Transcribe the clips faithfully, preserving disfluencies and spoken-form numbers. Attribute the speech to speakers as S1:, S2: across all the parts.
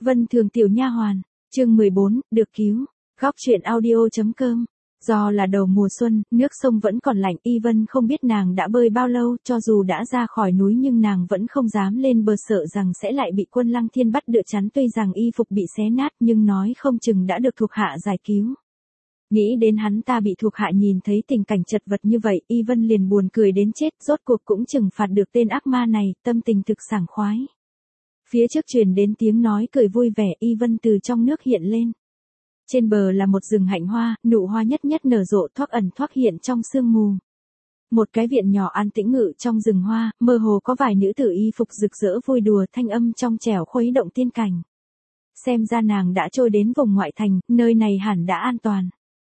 S1: Vân Thường tiểu nha hoàn, chương mười bốn, được cứu. Góc truyện audio chấm com. Do là đầu mùa xuân, nước sông vẫn còn lạnh, Y Vân không biết nàng đã bơi bao lâu, cho dù đã ra khỏi núi nhưng nàng vẫn không dám lên bờ, sợ rằng sẽ lại bị quân Lăng Thiên bắt đựa chắn. Tuy rằng y phục bị xé nát nhưng nói không chừng đã được thuộc hạ giải cứu. Nghĩ đến hắn ta bị thuộc hạ nhìn thấy tình cảnh chật vật như vậy, Y Vân liền buồn cười đến chết, rốt cuộc cũng trừng phạt được tên ác ma này, tâm tình thực sảng khoái. Phía trước truyền đến tiếng nói cười vui vẻ, Y Vân từ trong nước hiện lên. Trên bờ là một rừng hạnh hoa, nụ hoa nhất nhất nở rộ, thoắc ẩn thoắc hiện trong sương mù. Một cái viện nhỏ an tĩnh ngự trong rừng hoa, mơ hồ có vài nữ tử y phục rực rỡ vui đùa, thanh âm trong trẻo khuấy động tiên cảnh. Xem ra nàng đã trôi đến vùng ngoại thành, nơi này hẳn đã an toàn.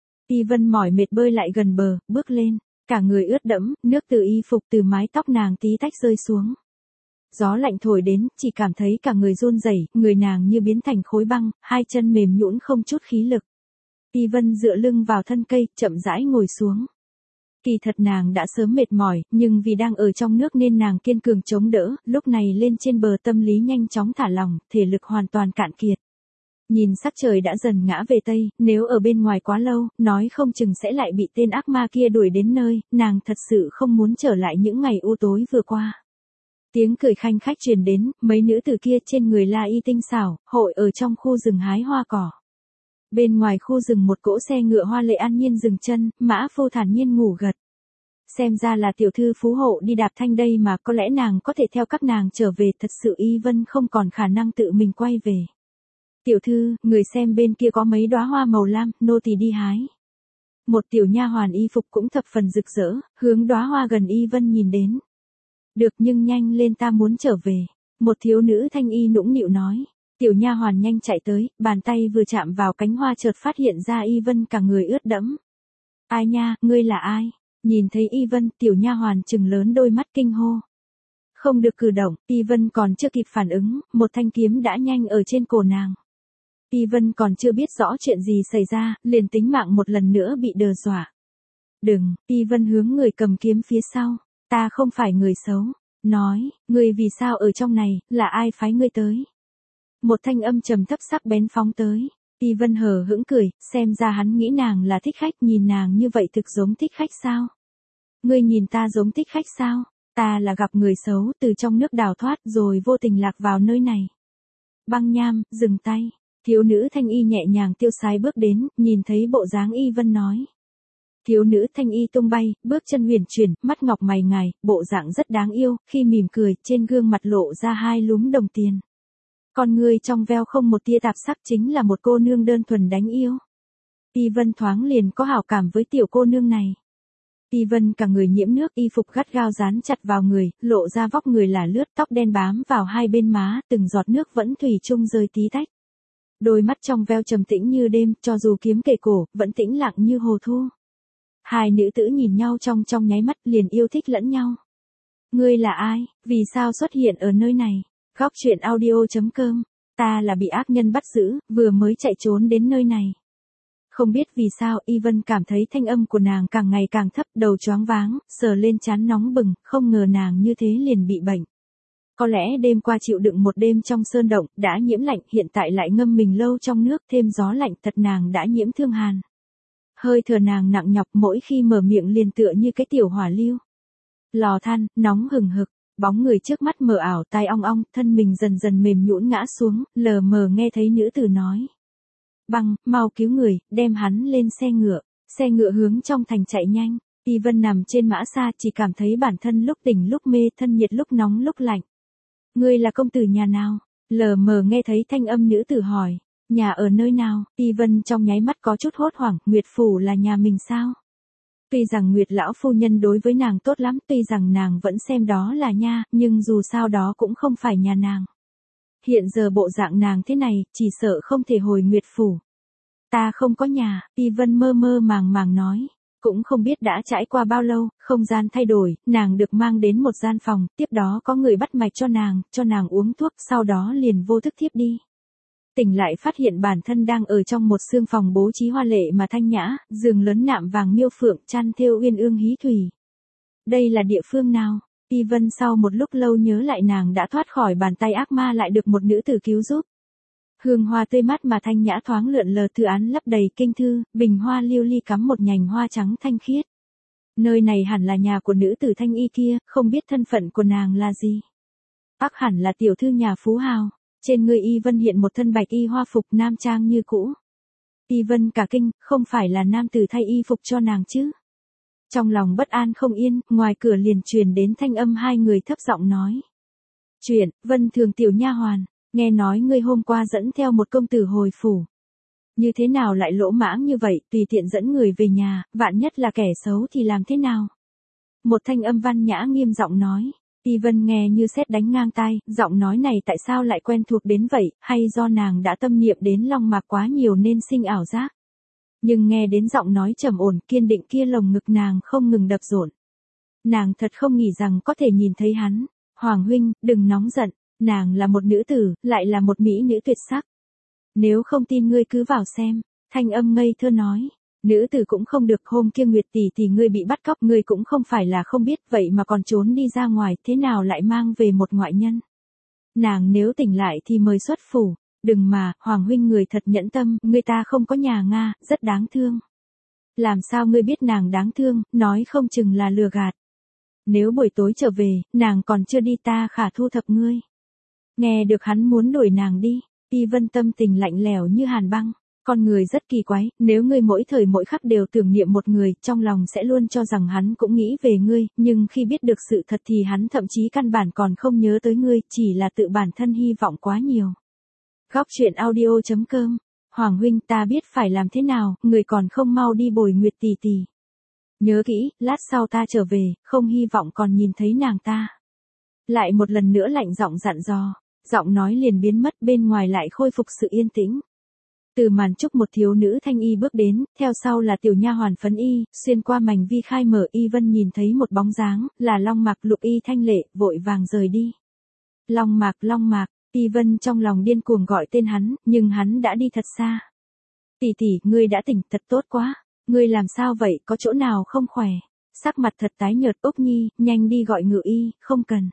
S1: Y Vân mỏi mệt bơi lại gần bờ, bước lên, cả người ướt đẫm, nước từ y phục từ mái tóc nàng tí tách rơi xuống. Gió lạnh thổi đến, chỉ cảm thấy cả người run rẩy, người nàng như biến thành khối băng, hai chân mềm nhũn không chút khí lực. Y Vân dựa lưng vào thân cây, chậm rãi ngồi xuống. Kỳ thật nàng đã sớm mệt mỏi, nhưng vì đang ở trong nước nên nàng kiên cường chống đỡ, lúc này lên trên bờ tâm lý nhanh chóng thả lỏng, thể lực hoàn toàn cạn kiệt. Nhìn sắc trời đã dần ngã về Tây, nếu ở bên ngoài quá lâu, nói không chừng sẽ lại bị tên ác ma kia đuổi đến nơi, nàng thật sự không muốn trở lại những ngày u tối vừa qua. Tiếng cười khanh khách truyền đến, mấy nữ tử kia trên người la y tinh xảo, hội ở trong khu rừng hái hoa cỏ. Bên ngoài khu rừng một cỗ xe ngựa hoa lệ an nhiên dừng chân, mã phu thản nhiên ngủ gật. Xem ra là tiểu thư phú hộ đi đạp thanh đây mà, có lẽ nàng có thể theo các nàng trở về, thật sự Y Vân không còn khả năng tự mình quay về. Tiểu thư, người xem bên kia có mấy đóa hoa màu lam, nô tỳ đi hái. Một tiểu nha hoàn y phục cũng thập phần rực rỡ, hướng đóa hoa gần Y Vân nhìn đến. Được, nhưng nhanh lên, ta muốn trở về. Một thiếu nữ thanh y nũng nịu nói. Tiểu nha hoàn nhanh chạy tới, bàn tay vừa chạm vào cánh hoa chợt phát hiện ra Y Vân cả người ướt đẫm. Ai nha, ngươi là ai? Nhìn thấy Y Vân, tiểu nha hoàn trừng lớn đôi mắt kinh hô. Không được cử động, Y Vân còn chưa kịp phản ứng, một thanh kiếm đã nhanh ở trên cổ nàng. Y Vân còn chưa biết rõ chuyện gì xảy ra, liền tính mạng một lần nữa bị đe dọa. Đừng, Y Vân hướng người cầm kiếm phía sau. Ta không phải người xấu. Nói, ngươi vì sao ở trong này, là ai phái ngươi tới? Một thanh âm trầm thấp sắc bén phóng tới. Y Vân hờ hững cười, xem ra hắn nghĩ nàng là thích khách, nhìn nàng như vậy thực giống thích khách sao? Ngươi nhìn ta giống thích khách sao? Ta là gặp người xấu, từ trong nước đào thoát rồi vô tình lạc vào nơi này. Băng Nham, dừng tay. Thiếu nữ thanh y nhẹ nhàng tiêu sái bước đến, nhìn thấy bộ dáng Y Vân nói. Thiếu nữ thanh y tung bay, bước chân huyền chuyển, mắt ngọc mày ngài, bộ dạng rất đáng yêu, khi mỉm cười, trên gương mặt lộ ra hai lúm đồng tiền. Con người trong veo không một tia tạp sắc, chính là một cô nương đơn thuần đáng yêu. Y Vân thoáng liền có hảo cảm với tiểu cô nương này. Y Vân cả người nhiễm nước, y phục gắt gao dán chặt vào người, lộ ra vóc người là lướt, tóc đen bám vào hai bên má, từng giọt nước vẫn thủy chung rơi tí tách. Đôi mắt trong veo trầm tĩnh như đêm, cho dù kiếm kề cổ, vẫn tĩnh lặng như hồ thu. Hai nữ tử nhìn nhau trong trong nháy mắt, liền yêu thích lẫn nhau. Ngươi là ai, vì sao xuất hiện ở nơi này? Góc truyện audio chấm com. Ta là bị ác nhân bắt giữ, vừa mới chạy trốn đến nơi này. Không biết vì sao, Y Vân cảm thấy thanh âm của nàng càng ngày càng thấp, đầu choáng váng, sờ lên trán nóng bừng, không ngờ nàng như thế liền bị bệnh. Có lẽ đêm qua chịu đựng một đêm trong sơn động, đã nhiễm lạnh, hiện tại lại ngâm mình lâu trong nước, thêm gió lạnh, thật nàng đã nhiễm thương hàn. Hơi thở nàng nặng nhọc, mỗi khi mở miệng liền tựa như cái tiểu hỏa lưu. Lò than, nóng hừng hực, bóng người trước mắt mờ ảo, tai ong ong, thân mình dần dần mềm nhũn ngã xuống, lờ mờ nghe thấy nữ tử nói. Băng, mau cứu người, đem hắn lên xe ngựa. Xe ngựa hướng trong thành chạy nhanh. Y Vân nằm trên mã xa, chỉ cảm thấy bản thân lúc tỉnh lúc mê, thân nhiệt lúc nóng lúc lạnh. Ngươi là công tử nhà nào? Lờ mờ nghe thấy thanh âm nữ tử hỏi. Nhà ở nơi nào? Y Vân trong nháy mắt có chút hốt hoảng, Nguyệt Phủ là nhà mình sao? Tuy rằng Nguyệt lão phu nhân đối với nàng tốt lắm, tuy rằng nàng vẫn xem đó là nha, nhưng dù sao đó cũng không phải nhà nàng. Hiện giờ bộ dạng nàng thế này, chỉ sợ không thể hồi Nguyệt Phủ. Ta không có nhà, Y Vân mơ mơ màng màng nói. Cũng không biết đã trải qua bao lâu, không gian thay đổi, nàng được mang đến một gian phòng, tiếp đó có người bắt mạch cho nàng, cho nàng uống thuốc, sau đó liền vô thức thiếp đi. Tỉnh lại phát hiện bản thân đang ở trong một xương phòng bố trí hoa lệ mà thanh nhã, giường lớn nạm vàng miêu phượng, chăn thêu uyên ương hí thủy. Đây là địa phương nào? Y Vân sau một lúc lâu nhớ lại nàng đã thoát khỏi bàn tay ác ma, lại được một nữ tử cứu giúp. Hương hoa tươi mát mà thanh nhã thoáng lượn lờ, thư án lấp đầy kinh thư, bình hoa lưu ly cắm một nhành hoa trắng thanh khiết. Nơi này hẳn là nhà của nữ tử thanh y kia, không biết thân phận của nàng là gì. Ác hẳn là tiểu thư nhà phú hào, trên người Y Vân hiện một thân bạch y hoa phục nam trang như cũ. Y Vân cả kinh, không phải là nam tử thay y phục cho nàng chứ. Trong lòng bất an không yên, ngoài cửa liền truyền đến thanh âm hai người thấp giọng nói. Chuyện, Vân Thường tiểu nha hoàn, nghe nói ngươi hôm qua dẫn theo một công tử hồi phủ. Như thế nào lại lỗ mãng như vậy, tùy tiện dẫn người về nhà, vạn nhất là kẻ xấu thì làm thế nào? Một thanh âm văn nhã nghiêm giọng nói. Y Vân nghe như sét đánh ngang tai, giọng nói này tại sao lại quen thuộc đến vậy, hay do nàng đã tâm niệm đến Long Mạc quá nhiều nên sinh ảo giác. Nhưng nghe đến giọng nói trầm ổn kiên định kia, lồng ngực nàng không ngừng đập rộn. Nàng thật không nghĩ rằng có thể nhìn thấy hắn. Hoàng huynh, đừng nóng giận, nàng là một nữ tử, lại là một mỹ nữ tuyệt sắc. Nếu không tin ngươi cứ vào xem, thanh âm ngây thơ nói. Nữ tử cũng không được, hôm kia Nguyệt tỷ tỷ ngươi bị bắt cóc, ngươi cũng không phải là không biết, vậy mà còn trốn đi ra ngoài, thế nào lại mang về một ngoại nhân. Nàng nếu tỉnh lại thì mời xuất phủ, đừng mà, Hoàng huynh người thật nhẫn tâm, người ta không có nhà Nga, rất đáng thương. Làm sao ngươi biết nàng đáng thương, nói không chừng là lừa gạt. Nếu buổi tối trở về, nàng còn chưa đi ta khả thu thập ngươi. Nghe được hắn muốn đuổi nàng đi, Y Vân tâm tình lạnh lẽo như hàn băng. Con người rất kỳ quái, nếu ngươi mỗi thời mỗi khắc đều tưởng niệm một người, trong lòng sẽ luôn cho rằng hắn cũng nghĩ về ngươi, nhưng khi biết được sự thật thì hắn thậm chí căn bản còn không nhớ tới ngươi, chỉ là tự bản thân hy vọng quá nhiều. Góc truyện audio chấm com. Hoàng huynh, ta biết phải làm thế nào, người còn không mau đi bồi Nguyệt tỷ tỷ. Nhớ kỹ, lát sau ta trở về, không hy vọng còn nhìn thấy nàng ta. Lại một lần nữa lạnh giọng dặn dò, giọng nói liền biến mất, bên ngoài lại khôi phục sự yên tĩnh. Từ màn trúc một thiếu nữ thanh y bước đến, theo sau là tiểu nha hoàn phấn y, xuyên qua mảnh vi khai mở. Y Vân nhìn thấy một bóng dáng, là Long Mạc. Lục y thanh lệ, vội vàng rời đi. Long Mạc, Long Mạc, Y Vân trong lòng điên cuồng gọi tên hắn, nhưng hắn đã đi thật xa. Tỷ tỷ, ngươi đã tỉnh, thật tốt quá. Ngươi làm sao vậy, có chỗ nào không khỏe? Sắc mặt thật tái nhợt. Úc Nhi, nhanh đi gọi ngự y, không cần.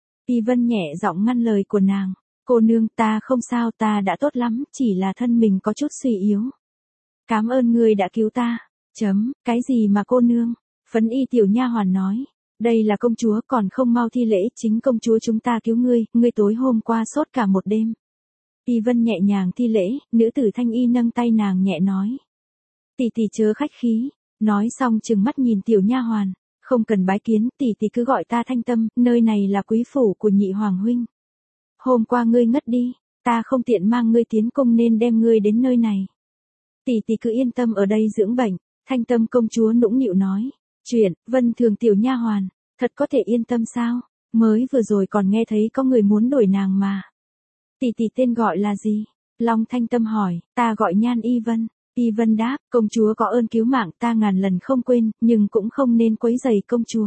S1: Y Vân nhẹ giọng ngăn lời của nàng. Cô nương, ta không sao, ta đã tốt lắm, chỉ là thân mình có chút suy yếu. Cảm ơn ngươi đã cứu ta. Chấm, cái gì mà cô nương? Phấn y tiểu nha hoàn nói. Đây là công chúa, còn không mau thi lễ, chính công chúa chúng ta cứu ngươi, ngươi tối hôm qua sốt cả một đêm. Y Vân nhẹ nhàng thi lễ, nữ tử thanh y nâng tay nàng nhẹ nói. Tỷ tỷ chớ khách khí, nói xong trừng mắt nhìn tiểu nha hoàn. Không cần bái kiến, tỷ tỷ cứ gọi ta Thanh Tâm, nơi này là quý phủ của nhị hoàng huynh. Hôm qua ngươi ngất đi, ta không tiện mang ngươi tiến cung nên đem ngươi đến nơi này. Tỷ tỷ cứ yên tâm ở đây dưỡng bệnh. Thanh Tâm công chúa nũng nịu nói. Chuyện, Vân Thường tiểu nha hoàn, thật có thể yên tâm sao? Mới vừa rồi còn nghe thấy có người muốn đuổi nàng mà. Tỷ tỷ tên gọi là gì? Long Thanh Tâm hỏi. Ta gọi Nhan Y Vân. Y Vân đáp, công chúa có ơn cứu mạng ta ngàn lần không quên, nhưng cũng không nên quấy rầy công chúa.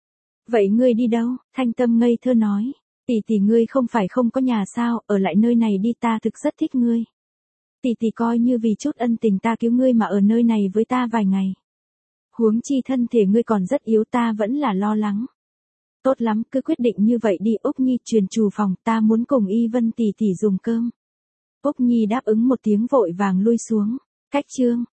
S1: Vậy ngươi đi đâu? Thanh Tâm ngây thơ nói. Tỷ tỷ ngươi không phải không có nhà sao, ở lại nơi này đi, ta thực rất thích ngươi. Tỷ tỷ coi như vì chút ân tình ta cứu ngươi mà ở nơi này với ta vài ngày. Huống chi thân thể ngươi còn rất yếu, ta vẫn là lo lắng. Tốt lắm, cứ quyết định như vậy đi. Úc Nhi truyền trù phòng, ta muốn cùng Y Vân tỷ tỷ dùng cơm. Úc Nhi đáp ứng một tiếng vội vàng lui xuống. Cách chương.